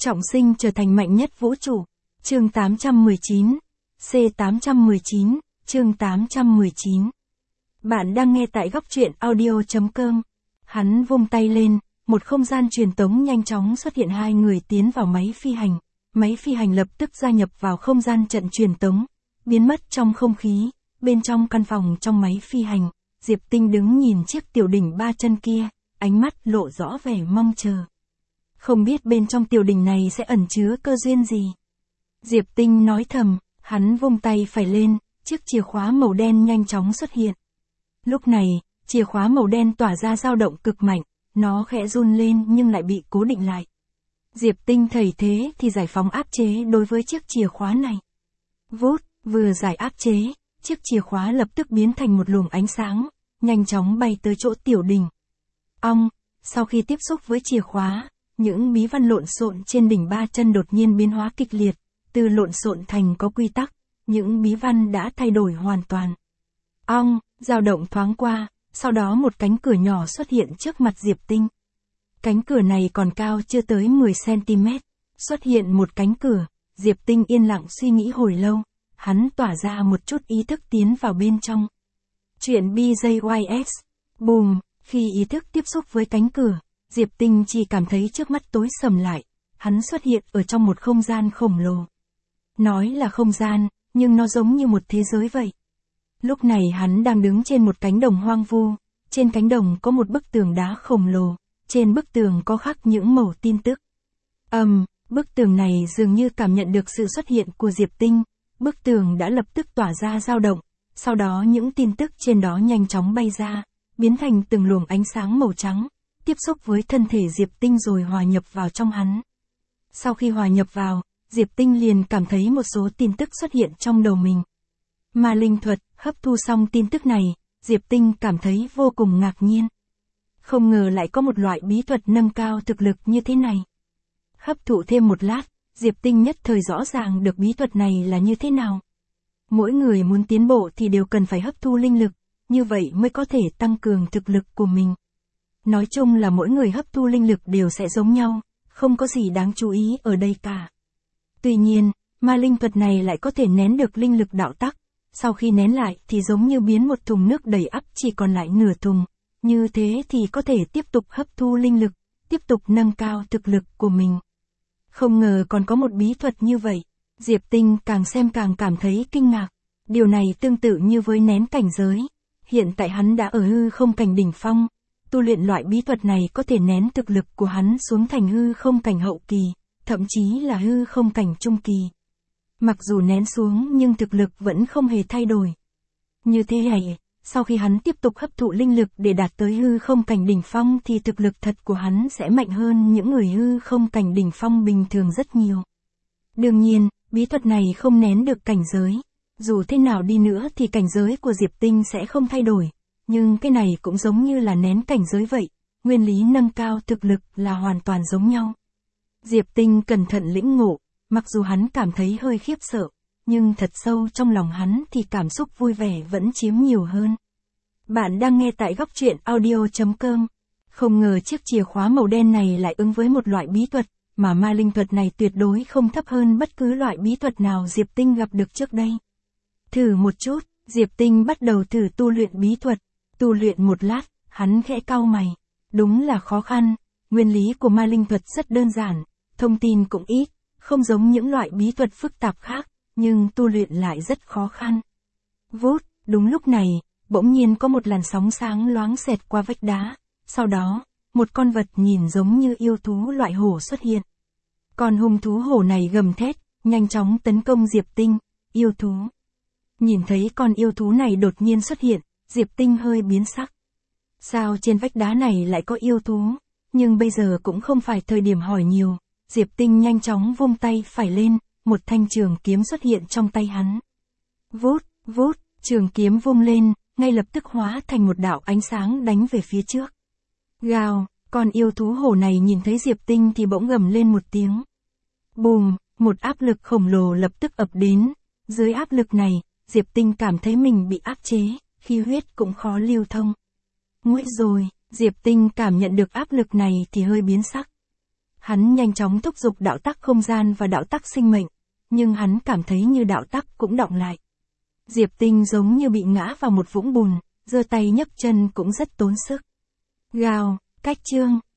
Trọng sinh trở thành mạnh nhất vũ trụ. Chương 819. C819, chương 819. Bạn đang nghe tại góc truyện audio.com. Hắn vung tay lên, một không gian truyền tống nhanh chóng xuất hiện, hai người tiến vào máy phi hành. Máy phi hành lập tức gia nhập vào không gian trận truyền tống, biến mất trong không khí. Bên trong căn phòng trong máy phi hành, Diệp Tinh đứng nhìn chiếc tiểu đỉnh 3 chân kia, ánh mắt lộ rõ vẻ mong chờ. Không biết bên trong tiểu đỉnh này sẽ ẩn chứa cơ duyên gì. Diệp Tinh nói thầm, hắn vung tay phải lên, chiếc chìa khóa màu đen nhanh chóng xuất hiện. Lúc này, chìa khóa màu đen tỏa ra dao động cực mạnh, nó khẽ run lên nhưng lại bị cố định lại. Diệp Tinh thấy thế thì giải phóng áp chế đối với chiếc chìa khóa này. Vút, vừa giải áp chế, chiếc chìa khóa lập tức biến thành một luồng ánh sáng, nhanh chóng bay tới chỗ tiểu đỉnh. Sau khi tiếp xúc với chìa khóa, những bí văn lộn xộn trên đỉnh 3 chân đột nhiên biến hóa kịch liệt, từ lộn xộn thành có quy tắc, những bí văn đã thay đổi hoàn toàn. Dao động thoáng qua, sau đó một cánh cửa nhỏ xuất hiện trước mặt Diệp Tinh. Cánh cửa này còn cao chưa tới 10 cm. Xuất hiện một cánh cửa, Diệp Tinh yên lặng suy nghĩ hồi lâu, hắn tỏa ra một chút ý thức tiến vào bên trong. Chuyện BJYS. Bùm, khi ý thức tiếp xúc với cánh cửa, Diệp Tinh chỉ cảm thấy trước mắt tối sầm lại, hắn xuất hiện ở trong một không gian khổng lồ. Nói là không gian, nhưng nó giống như một thế giới vậy. Lúc này hắn đang đứng trên một cánh đồng hoang vu, trên cánh đồng có một bức tường đá khổng lồ, trên bức tường có khắc những mẩu tin tức. Bức tường này dường như cảm nhận được sự xuất hiện của Diệp Tinh, bức tường đã lập tức tỏa ra dao động, sau đó những tin tức trên đó nhanh chóng bay ra, biến thành từng luồng ánh sáng màu trắng, tiếp xúc với thân thể Diệp Tinh rồi hòa nhập vào trong hắn. Sau khi hòa nhập vào, Diệp Tinh liền cảm thấy một số tin tức xuất hiện trong đầu mình. Ma linh thuật, hấp thu xong tin tức này, Diệp Tinh cảm thấy vô cùng ngạc nhiên. Không ngờ lại có một loại bí thuật nâng cao thực lực như thế này. Hấp thụ thêm một lát, Diệp Tinh nhất thời rõ ràng được bí thuật này là như thế nào. Mỗi người muốn tiến bộ thì đều cần phải hấp thu linh lực, như vậy mới có thể tăng cường thực lực của mình. Nói chung là mỗi người hấp thu linh lực đều sẽ giống nhau, không có gì đáng chú ý ở đây cả. Tuy nhiên, ma linh thuật này lại có thể nén được linh lực đạo tắc, sau khi nén lại thì giống như biến một thùng nước đầy ắp chỉ còn lại nửa thùng, như thế thì có thể tiếp tục hấp thu linh lực, tiếp tục nâng cao thực lực của mình. Không ngờ còn có một bí thuật như vậy, Diệp Tinh càng xem càng cảm thấy kinh ngạc, điều này tương tự như với nén cảnh giới. Hiện tại hắn đã ở hư không cảnh đỉnh phong, tu luyện loại bí thuật này có thể nén thực lực của hắn xuống thành hư không cảnh hậu kỳ, thậm chí là hư không cảnh trung kỳ. Mặc dù nén xuống nhưng thực lực vẫn không hề thay đổi. Như thế này, sau khi hắn tiếp tục hấp thụ linh lực để đạt tới hư không cảnh đỉnh phong thì thực lực thật của hắn sẽ mạnh hơn những người hư không cảnh đỉnh phong bình thường rất nhiều. Đương nhiên, bí thuật này không nén được cảnh giới. Dù thế nào đi nữa thì cảnh giới của Diệp Tinh sẽ không thay đổi, nhưng cái này cũng giống như là nén cảnh giới vậy, nguyên lý nâng cao thực lực là hoàn toàn giống nhau. Diệp Tinh cẩn thận lĩnh ngộ, mặc dù hắn cảm thấy hơi khiếp sợ, nhưng thật sâu trong lòng hắn thì cảm xúc vui vẻ vẫn chiếm nhiều hơn. Bạn đang nghe tại góc truyện audio.com. Không ngờ chiếc chìa khóa màu đen này lại ứng với một loại bí thuật, mà ma linh thuật này tuyệt đối không thấp hơn bất cứ loại bí thuật nào Diệp Tinh gặp được trước đây. Thử một chút, Diệp Tinh bắt đầu thử tu luyện bí thuật. Tu luyện một lát, hắn khẽ cau mày. Đúng là khó khăn, nguyên lý của ma linh thuật rất đơn giản, thông tin cũng ít, không giống những loại bí thuật phức tạp khác, nhưng tu luyện lại rất khó khăn. Vút, đúng lúc này, bỗng nhiên có một làn sóng sáng loáng xẹt qua vách đá, sau đó, một con vật nhìn giống như yêu thú loại hổ xuất hiện. Con hung thú hổ này gầm thét, nhanh chóng tấn công Diệp Tinh, yêu thú. Nhìn thấy con yêu thú này đột nhiên xuất hiện, Diệp Tinh hơi biến sắc. Sao trên vách đá này lại có yêu thú? Nhưng bây giờ cũng không phải thời điểm hỏi nhiều, Diệp Tinh nhanh chóng vung tay phải lên, một thanh trường kiếm xuất hiện trong tay hắn. Vút, vút, trường kiếm vung lên, ngay lập tức hóa thành một đạo ánh sáng đánh về phía trước. Gào, con yêu thú hổ này nhìn thấy Diệp Tinh thì bỗng gầm lên một tiếng. Bùm, một áp lực khổng lồ lập tức ập đến, dưới áp lực này, Diệp Tinh cảm thấy mình bị áp chế, khí huyết cũng khó lưu thông. Nguội rồi, Diệp Tinh cảm nhận được áp lực này thì hơi biến sắc. Hắn nhanh chóng thúc giục đạo tắc không gian và đạo tắc sinh mệnh, nhưng hắn cảm thấy như đạo tắc cũng đọng lại. Diệp Tinh giống như bị ngã vào một vũng bùn, giơ tay nhấc chân cũng rất tốn sức. Gào, cách chương.